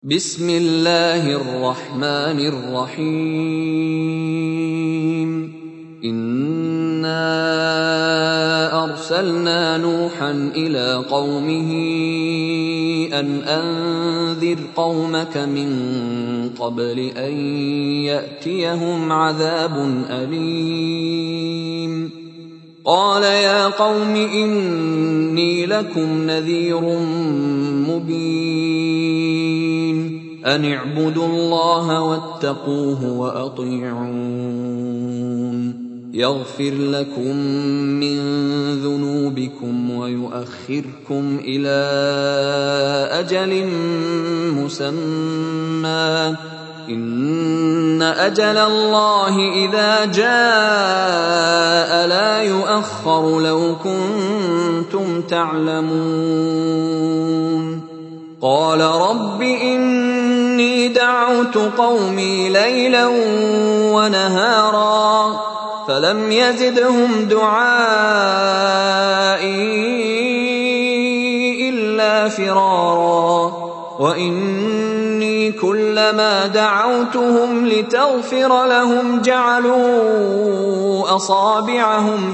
بسم الله الرحمن الرحيم إنا أرسلنا نوحا إلى قومه أن أنذر قومك من قبل أن يأتيهم عذاب أليم قال يا قوم إني لكم نذير مبين أن اعبدوا الله واتقوه وأطيعون يغفر لكم من ذنوبكم ويؤخركم إلى أجل مسمى إن أجل الله إذا جاء لا يؤخر لو كنتم تعلمون قال رب إني دعوت قومي ليلا ونهارا فلم يزدهم دعائي إلا فرارا وإني كلما دعوتهم لتغفر لهم جعلوا أصابعهم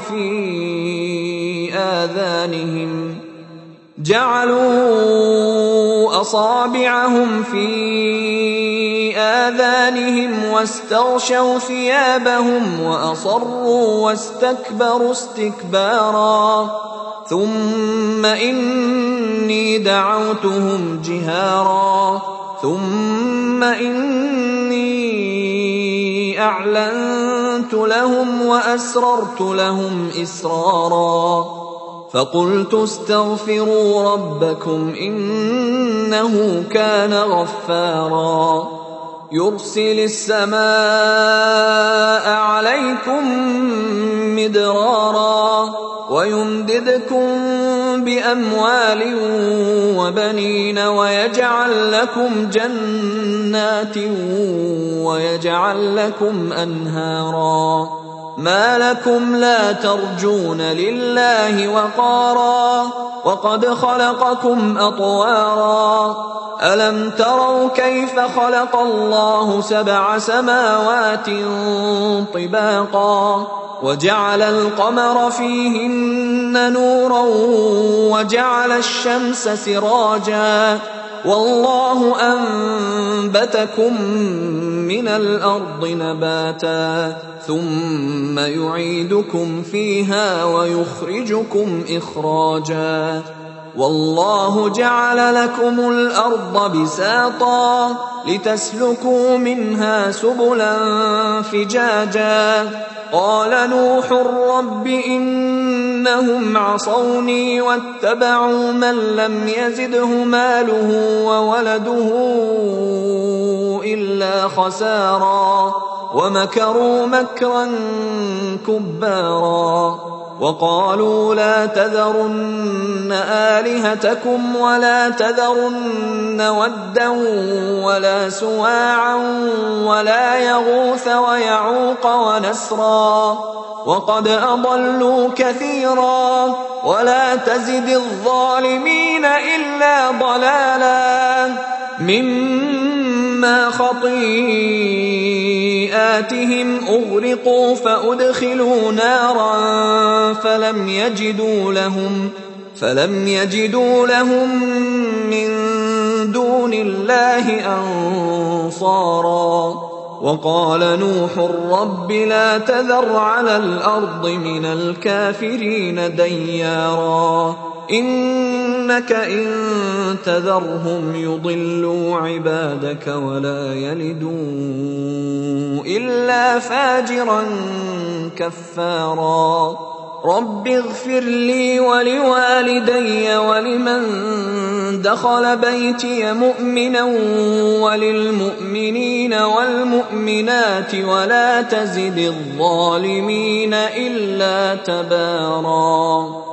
في آذانهم واستغشوا ثيابهم وأصروا واستكبروا استكبارا ثم إني دعوتهم جهارا ثم إني أعلنت لهم وأسررت لهم إسرارا فقلت استغفروا ربكم إنه كان غفارا يرسل السماء عليكم مدرارا ويمددكم بأموال وبنين ويجعل لكم جنات ويجعل لكم أنهارا ما لكم لا ترجون لله وقارا وقد خلقكم أطوارا ألم تروا كيف خلق الله 7 سماوات طباقا وجعل القمر فيهن نورا وجعل الشمس سراجا والله أنبتكم من الأرض نباتا ثم يعيدكم فيها ويخرجكم إخراجا والله جعل لكم الأرض بساطا لتسلكوا منها سبلا فجاجا قال نوح رب إنهم عصوني واتبعوا من لم يزده ماله وولده إلا خسارا ومكروا مكرا كبارا وقالوا لا تذرن آلهتكم ولا تذرن ودا ولا سواعا ولا يغوث ويعوق ونسرا وقد أضلوا كثيرا ولا تزد الظالمين إلا ضلالا مما خطيئاتهم أغرقوا فأدخلوا نارا فلم يجدوا لهم من دون الله أنصارا وقال نوح رب لا تذر على الأرض من الكافرين ديارا إنك إن تذرهم يضلوا عبادك ولا يلدوا إلا فاجرا كفارا رب اغفر لي ولوالدي ولمن دخل بيتي مؤمنا وللمؤمنين والمؤمنات ولا تزد الظالمين إلا تبارا